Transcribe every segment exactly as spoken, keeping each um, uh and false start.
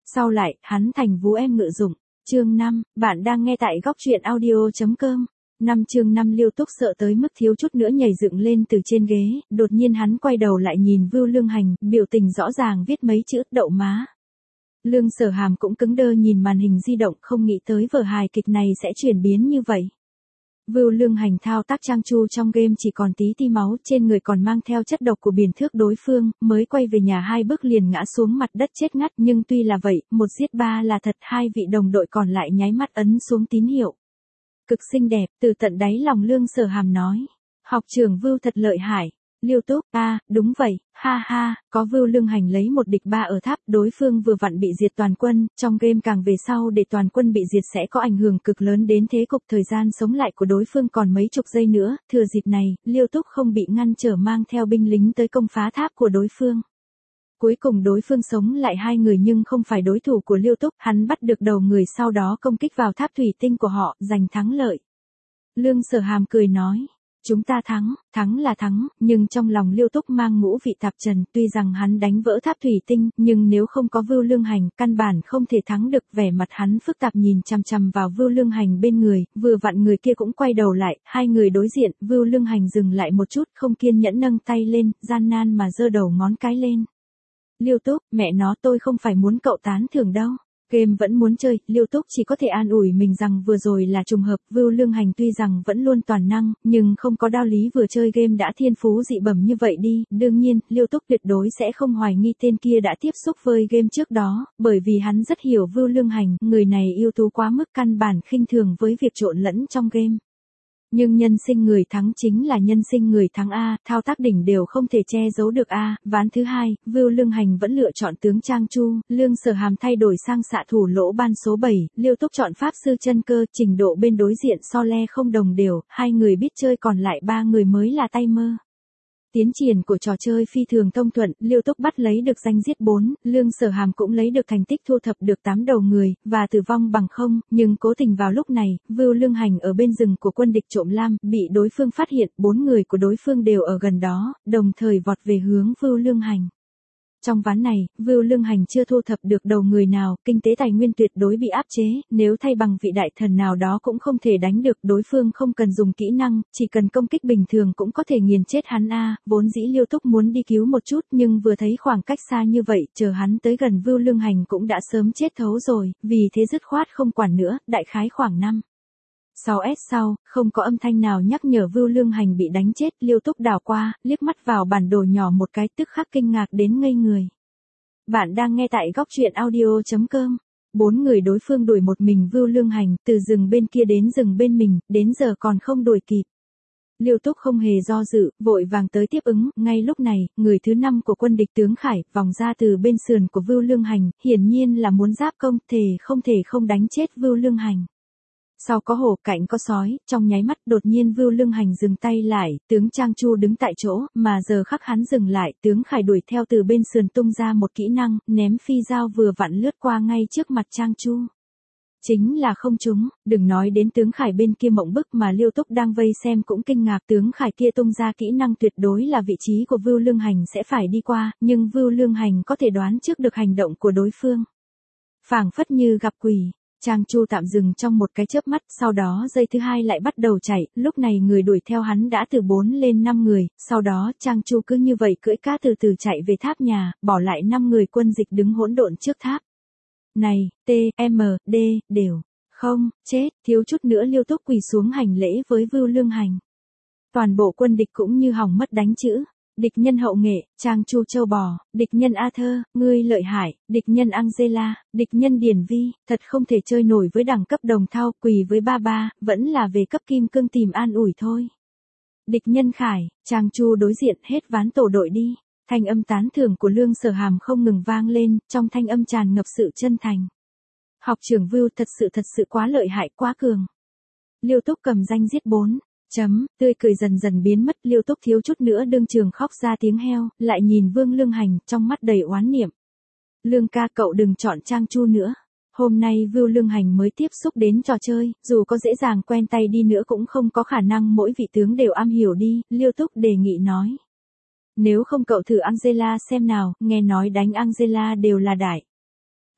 Sau lại, hắn thành vú em ngự dụng. Chương năm, bạn đang nghe tại góc truyện audio.com. Năm chương năm Liêu Túc sợ tới mức thiếu chút nữa nhảy dựng lên từ trên ghế, đột nhiên hắn quay đầu lại nhìn Vưu Lương Hành, biểu tình rõ ràng viết mấy chữ đậu má. Lương Sở Hàm cũng cứng đơ nhìn màn hình di động, không nghĩ tới vở hài kịch này sẽ chuyển biến như vậy. Vưu Lương Hành thao tác trang chu trong game chỉ còn tí ti máu, trên người còn mang theo chất độc của biển thước đối phương, mới quay về nhà hai bước liền ngã xuống mặt đất chết ngắt, nhưng tuy là vậy, một giết ba là thật, hai vị đồng đội còn lại nháy mắt ấn xuống tín hiệu. Cực xinh đẹp, từ tận đáy lòng Lương Sở Hàm nói. Học trưởng Vưu thật lợi hại. Liêu Túc, a à, đúng vậy, ha ha, có Vưu Lương Hành lấy một địch ba ở tháp, đối phương vừa vặn bị diệt toàn quân, trong game càng về sau để toàn quân bị diệt sẽ có ảnh hưởng cực lớn đến thế cục, thời gian sống lại của đối phương còn mấy chục giây nữa, thừa dịp này, Liêu Túc không bị ngăn trở mang theo binh lính tới công phá tháp của đối phương. Cuối cùng đối phương sống lại hai người nhưng không phải đối thủ của Liêu Túc, hắn bắt được đầu người sau đó công kích vào tháp thủy tinh của họ, giành thắng lợi. Lương Sở Hàm cười nói. Chúng ta thắng, thắng là thắng, nhưng trong lòng Liêu Túc mang ngũ vị tạp trần, tuy rằng hắn đánh vỡ tháp thủy tinh, nhưng nếu không có Vưu Lương Hành, căn bản không thể thắng được. Vẻ mặt hắn phức tạp nhìn chằm chằm vào Vưu Lương Hành bên người, vừa vặn người kia cũng quay đầu lại, hai người đối diện, Vưu Lương Hành dừng lại một chút, không kiên nhẫn nâng tay lên, gian nan mà giơ đầu ngón cái lên. Liêu Túc, mẹ nó, tôi không phải muốn cậu tán thưởng đâu. Game vẫn muốn chơi, Liêu Túc chỉ có thể an ủi mình rằng vừa rồi là trùng hợp. Vưu Lương Hành tuy rằng vẫn luôn toàn năng, nhưng không có đạo lý vừa chơi game đã thiên phú dị bẩm như vậy đi. Đương nhiên, Liêu Túc tuyệt đối sẽ không hoài nghi tên kia đã tiếp xúc với game trước đó, bởi vì hắn rất hiểu Vưu Lương Hành, người này ưu tú quá mức căn bản khinh thường với việc trộn lẫn trong game. Nhưng nhân sinh người thắng chính là nhân sinh người thắng A, thao tác đỉnh đều không thể che giấu được A. Ván thứ hai, Vưu Lương Hành vẫn lựa chọn tướng Trang Chu, Lương Sở Hàm thay đổi sang xạ thủ lỗ ban số bảy, Liêu Túc chọn pháp sư chân cơ, trình độ bên đối diện so le không đồng đều, hai người biết chơi còn lại ba người mới là tay mơ. Tiến triển của trò chơi phi thường thông thuận, Liêu Túc bắt lấy được danh giết bốn, Lương Sở Hàm cũng lấy được thành tích thu thập được tám đầu người, và tử vong bằng không, nhưng cố tình vào lúc này, Vưu Lương Hành ở bên rừng của quân địch trộm lam, bị đối phương phát hiện, bốn người của đối phương đều ở gần đó, đồng thời vọt về hướng Vưu Lương Hành. Trong ván này, Vưu Lương Hành chưa thu thập được đầu người nào, kinh tế tài nguyên tuyệt đối bị áp chế, nếu thay bằng vị đại thần nào đó cũng không thể đánh được, đối phương không cần dùng kỹ năng, chỉ cần công kích bình thường cũng có thể nghiền chết hắn a. Vốn dĩ Liêu Túc muốn đi cứu một chút, nhưng vừa thấy khoảng cách xa như vậy, chờ hắn tới gần Vưu Lương Hành cũng đã sớm chết thấu rồi, vì thế dứt khoát không quản nữa, đại khái khoảng năm sáu S sau, không có âm thanh nào nhắc nhở Vưu Lương Hành bị đánh chết, Liêu Túc đảo qua, liếc mắt vào bản đồ nhỏ một cái, tức khắc kinh ngạc đến ngây người. Bạn đang nghe tại góc truyện audio.com. Bốn người đối phương đuổi một mình Vưu Lương Hành, từ rừng bên kia đến rừng bên mình, đến giờ còn không đuổi kịp. Liêu Túc không hề do dự, vội vàng tới tiếp ứng, ngay lúc này, người thứ năm của quân địch tướng Khải, vòng ra từ bên sườn của Vưu Lương Hành, hiển nhiên là muốn giáp công, thề không thể không đánh chết Vưu Lương Hành. Sau có hổ, cạnh có sói, trong nháy mắt đột nhiên Vưu Lương Hành dừng tay lại, tướng Trang Chu đứng tại chỗ, mà giờ khắc hắn dừng lại, tướng Khải đuổi theo từ bên sườn tung ra một kỹ năng, ném phi dao vừa vặn lướt qua ngay trước mặt Trang Chu. Chính là không trúng, đừng nói đến tướng Khải bên kia mộng bức mà Liêu Túc đang vây xem cũng kinh ngạc, tướng Khải kia tung ra kỹ năng tuyệt đối là vị trí của Vưu Lương Hành sẽ phải đi qua, nhưng Vưu Lương Hành có thể đoán trước được hành động của đối phương. Phảng phất như gặp quỷ. Trang Chu tạm dừng trong một cái chớp mắt, sau đó giây thứ hai lại bắt đầu chạy, lúc này người đuổi theo hắn đã từ bốn lên năm người, sau đó Trang Chu cứ như vậy cưỡi cá từ từ chạy về tháp nhà, bỏ lại năm người quân dịch đứng hỗn độn trước tháp. Này, T, M, D, đều, không, chết, thiếu chút nữa Liêu Túc quỳ xuống hành lễ với Vưu Lương Hành. Toàn bộ quân địch cũng như hỏng mất đánh chữ. Địch nhân hậu nghệ, Trang Chu châu bò, địch nhân A Thơ, ngươi lợi hại, địch nhân Angela, địch nhân Điển Vi, thật không thể chơi nổi với đẳng cấp đồng thau, quỳ với ba ba, vẫn là về cấp kim cương tìm an ủi thôi. Địch nhân Khải, Trang Chu đối diện, hết ván tổ đội đi. Thanh âm tán thưởng của Lương Sở Hàm không ngừng vang lên, trong thanh âm tràn ngập sự chân thành. Học trưởng Vưu thật sự thật sự quá lợi hại, quá cường. Liêu Túc cầm danh giết bốn. Chấm, tươi cười dần dần biến mất, Liêu Túc thiếu chút nữa đương trường khóc ra tiếng heo, lại nhìn Vương Lương Hành, trong mắt đầy oán niệm. Lương ca, cậu đừng chọn Trang Chu nữa. Hôm nay Vưu Lương Hành mới tiếp xúc đến trò chơi, dù có dễ dàng quen tay đi nữa cũng không có khả năng mỗi vị tướng đều am hiểu đi, Liêu Túc đề nghị nói. Nếu không cậu thử Angela xem nào, nghe nói đánh Angela đều là đại.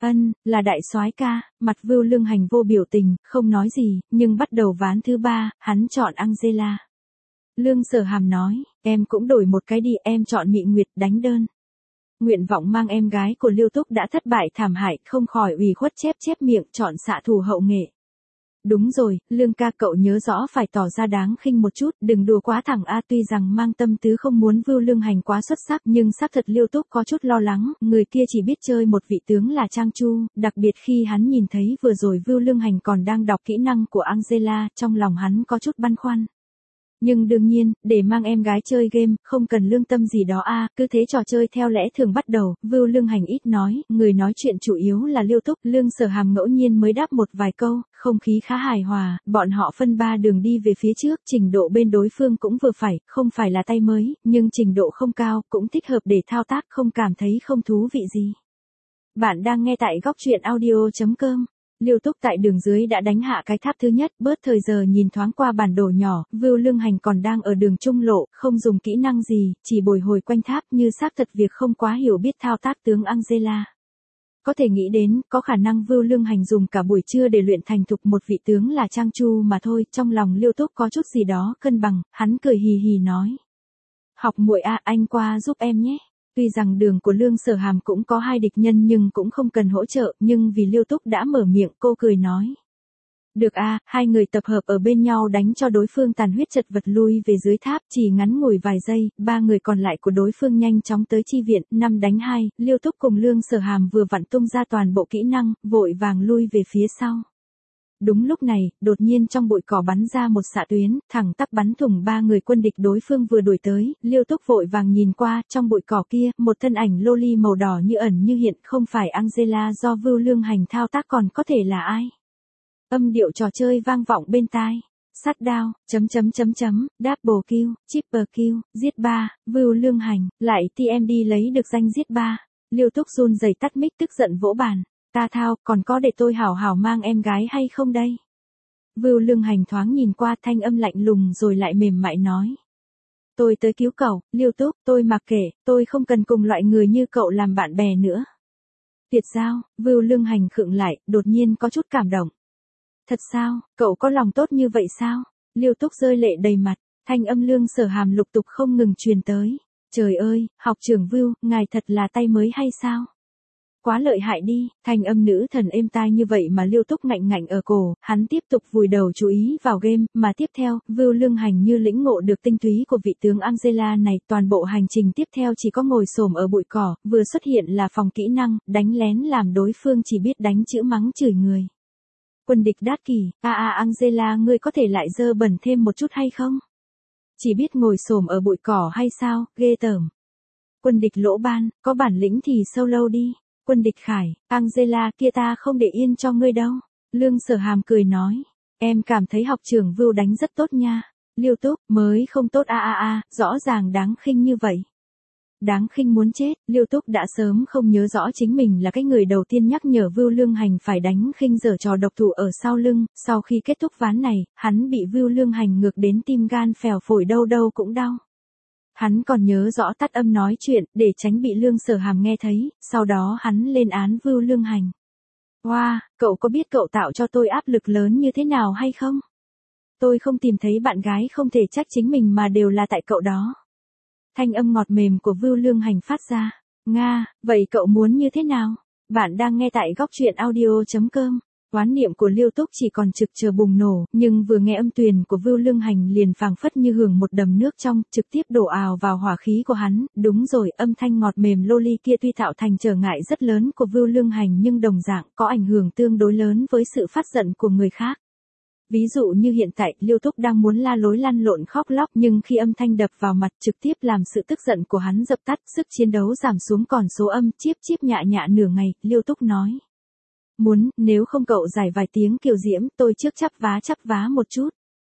Ân, là đại soái ca. Mặt Vưu Lương Hành vô biểu tình, không nói gì, nhưng bắt đầu ván thứ ba, hắn chọn Angela. Lương Sở Hàm nói, em cũng đổi một cái đi, em chọn Mị Nguyệt đánh đơn. Nguyện vọng mang em gái của Liêu Túc đã thất bại thảm hại, không khỏi ủy khuất chép chép miệng chọn xạ thủ hậu nghệ. Đúng rồi, Lương ca cậu nhớ rõ phải tỏ ra đáng khinh một chút, đừng đùa quá thẳng a. Tuy rằng mang tâm tứ không muốn Vưu Lương Hành quá xuất sắc, nhưng xác thật Liêu Túc có chút lo lắng, người kia chỉ biết chơi một vị tướng là Trang Chu, đặc biệt khi hắn nhìn thấy vừa rồi Vưu Lương Hành còn đang đọc kỹ năng của Angela, trong lòng hắn có chút băn khoăn. Nhưng đương nhiên, để mang em gái chơi game, không cần lương tâm gì đó a. Cứ thế trò chơi theo lẽ thường bắt đầu. Vưu Lương Hành ít nói, người nói chuyện chủ yếu là Liêu Túc. Lương Sở Hàm ngẫu nhiên mới đáp một vài câu, không khí khá hài hòa, bọn họ phân ba đường đi về phía trước, trình độ bên đối phương cũng vừa phải, không phải là tay mới, nhưng trình độ không cao, cũng thích hợp để thao tác, không cảm thấy không thú vị gì. Bạn đang nghe tại góc truyện audio chấm com. Liêu Túc tại đường dưới đã đánh hạ cái tháp thứ nhất, bớt thời giờ nhìn thoáng qua bản đồ nhỏ, Vưu Lương Hành còn đang ở đường trung lộ, không dùng kỹ năng gì, chỉ bồi hồi quanh tháp như xác thật việc không quá hiểu biết thao tác tướng Angela. Có thể nghĩ đến, có khả năng Vưu Lương Hành dùng cả buổi trưa để luyện thành thục một vị tướng là Trang Chu mà thôi, trong lòng Liêu Túc có chút gì đó cân bằng, hắn cười hì hì nói. Học muội a, anh qua giúp em nhé. Tuy rằng đường của Lương Sở Hàm cũng có hai địch nhân nhưng cũng không cần hỗ trợ, nhưng vì Liêu Túc đã mở miệng cô cười nói. Được a, hai người tập hợp ở bên nhau đánh cho đối phương tàn huyết chật vật lui về dưới tháp, chỉ ngắn ngủi vài giây, ba người còn lại của đối phương nhanh chóng tới chi viện, năm đánh hai, Liêu Túc cùng Lương Sở Hàm vừa vặn tung ra toàn bộ kỹ năng, vội vàng lui về phía sau. Đúng lúc này, đột nhiên trong bụi cỏ bắn ra một xạ tuyến, thẳng tắp bắn thủng ba người quân địch đối phương vừa đuổi tới, Liêu Túc vội vàng nhìn qua, trong bụi cỏ kia, một thân ảnh loli màu đỏ như ẩn như hiện, không phải Angela do Vưu Lương Hành thao tác còn có thể là ai. Âm điệu trò chơi vang vọng bên tai. Sát đao, chấm chấm chấm chấm, double kill, triple kill, giết ba, Vưu Lương Hành, lại tê em đê lấy được danh giết ba. Liêu Túc run rẩy tắt mic tức giận vỗ bàn. Ta thao, còn có để tôi hảo hảo mang em gái hay không đây? Vưu Lương Hành thoáng nhìn qua thanh âm lạnh lùng rồi lại mềm mại nói. Tôi tới cứu cậu, Liêu Túc, tôi mặc kệ, tôi không cần cùng loại người như cậu làm bạn bè nữa. Tuyệt giao, Vưu Lương Hành khựng lại, đột nhiên có chút cảm động. Thật sao, cậu có lòng tốt như vậy sao? Liêu Túc rơi lệ đầy mặt, thanh âm Lương Sở Hàm lục tục không ngừng truyền tới. Trời ơi, học trưởng Vưu, ngài thật là tay mới hay sao? Quá lợi hại đi, thanh âm nữ thần êm tai như vậy mà Liêu Túc ngạnh ngạnh ở cổ, hắn tiếp tục vùi đầu chú ý vào game, mà tiếp theo, Vưu Lương Hành như lĩnh ngộ được tinh túy của vị tướng Angela này, toàn bộ hành trình tiếp theo chỉ có ngồi xổm ở bụi cỏ, vừa xuất hiện là phòng kỹ năng, đánh lén làm đối phương chỉ biết đánh chữ mắng chửi người. Quân địch đát kỳ, a a Angela ngươi có thể lại dơ bẩn thêm một chút hay không? Chỉ biết ngồi xổm ở bụi cỏ hay sao, ghê tởm. Quân địch lỗ ban, có bản lĩnh thì solo đi. Quân địch Khải, Angela kia ta không để yên cho ngươi đâu. Lương Sở Hàm cười nói. Em cảm thấy học trưởng Vưu đánh rất tốt nha. Liêu Túc, mới không tốt a a a, rõ ràng đáng khinh như vậy. Đáng khinh muốn chết, Liêu Túc đã sớm không nhớ rõ chính mình là cái người đầu tiên nhắc nhở Vưu Lương Hành phải đánh khinh giở trò độc thủ ở sau lưng, sau khi kết thúc ván này, hắn bị Vưu Lương Hành ngược đến tim gan phèo phổi đâu đâu cũng đau. Hắn còn nhớ rõ tắt âm nói chuyện, để tránh bị Lương Sở Hàm nghe thấy, sau đó hắn lên án Vưu Lương Hành. Wow, cậu có biết cậu tạo cho tôi áp lực lớn như thế nào hay không? Tôi không tìm thấy bạn gái không thể trách chính mình mà đều là tại cậu đó. Thanh âm ngọt mềm của Vưu Lương Hành phát ra. Nga, vậy cậu muốn như thế nào? Bạn đang nghe tại góc truyện audio chấm com. Oán niệm của Liêu Túc chỉ còn trực chờ bùng nổ, nhưng vừa nghe âm tuyền của Vưu Lương Hành liền phảng phất như hưởng một đầm nước trong, trực tiếp đổ ào vào hỏa khí của hắn. Đúng rồi, âm thanh ngọt mềm loli kia tuy tạo thành trở ngại rất lớn của Vưu Lương Hành nhưng đồng dạng có ảnh hưởng tương đối lớn với sự phát giận của người khác. Ví dụ như hiện tại, Liêu Túc đang muốn la lối lăn lộn khóc lóc nhưng khi âm thanh đập vào mặt trực tiếp làm sự tức giận của hắn dập tắt, sức chiến đấu giảm xuống còn số âm, chíp chíp nhạ nhạ nửa ngày, Liêu Túc nói. Muốn, nếu không cậu giải vài tiếng kiều diễm, tôi trước chắp vá chắp vá một chút.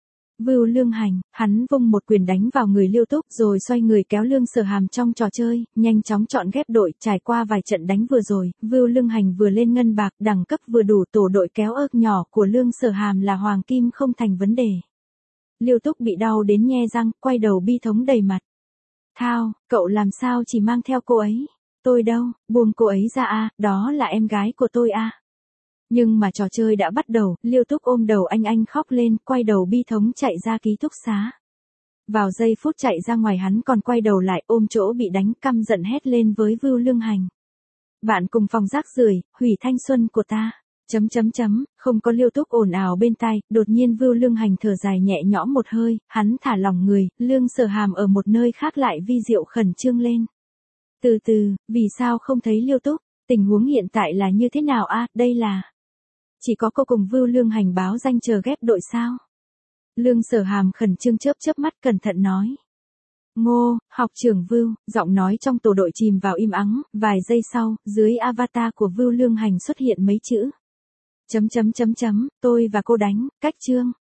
Vưu Lương Hành, hắn vung một quyền đánh vào người Liêu Túc rồi xoay người kéo Lương Sở Hàm trong trò chơi, nhanh chóng chọn ghép đội, trải qua vài trận đánh vừa rồi, Vưu Lương Hành vừa lên ngân bạc, đẳng cấp vừa đủ, tổ đội kéo ớt nhỏ của Lương Sở Hàm là hoàng kim không thành vấn đề. Liêu Túc bị đau đến nhe răng, quay đầu bi thống đầy mặt. Thao, cậu làm sao chỉ mang theo cô ấy? Tôi đâu, buông cô ấy ra a, đó là em gái của tôi a. Nhưng mà trò chơi đã bắt đầu, Liêu Túc ôm đầu anh anh khóc lên, quay đầu bi thống chạy ra ký túc xá. Vào giây phút chạy ra ngoài hắn còn quay đầu lại ôm chỗ bị đánh, căm giận hét lên với Vưu Lương Hành. Bạn cùng phòng rác rưởi, hủy thanh xuân của ta. Chấm chấm chấm, không có Liêu Túc ồn ào bên tai, đột nhiên Vưu Lương Hành thở dài nhẹ nhõm một hơi, hắn thả lỏng người, Lương Sở Hàm ở một nơi khác lại vi diệu khẩn trương lên. Từ từ, vì sao không thấy Liêu Túc? Tình huống hiện tại là như thế nào a? Đây là... Chỉ có cô cùng Vưu Lương Hành báo danh chờ ghép đội sao? Lương Sở Hàm khẩn trương chớp chớp mắt cẩn thận nói. Ngô, học trưởng Vưu, giọng nói trong tổ đội chìm vào im ắng, vài giây sau, dưới avatar của Vưu Lương Hành xuất hiện mấy chữ. Chấm chấm chấm chấm, tôi và cô đánh, cách chương.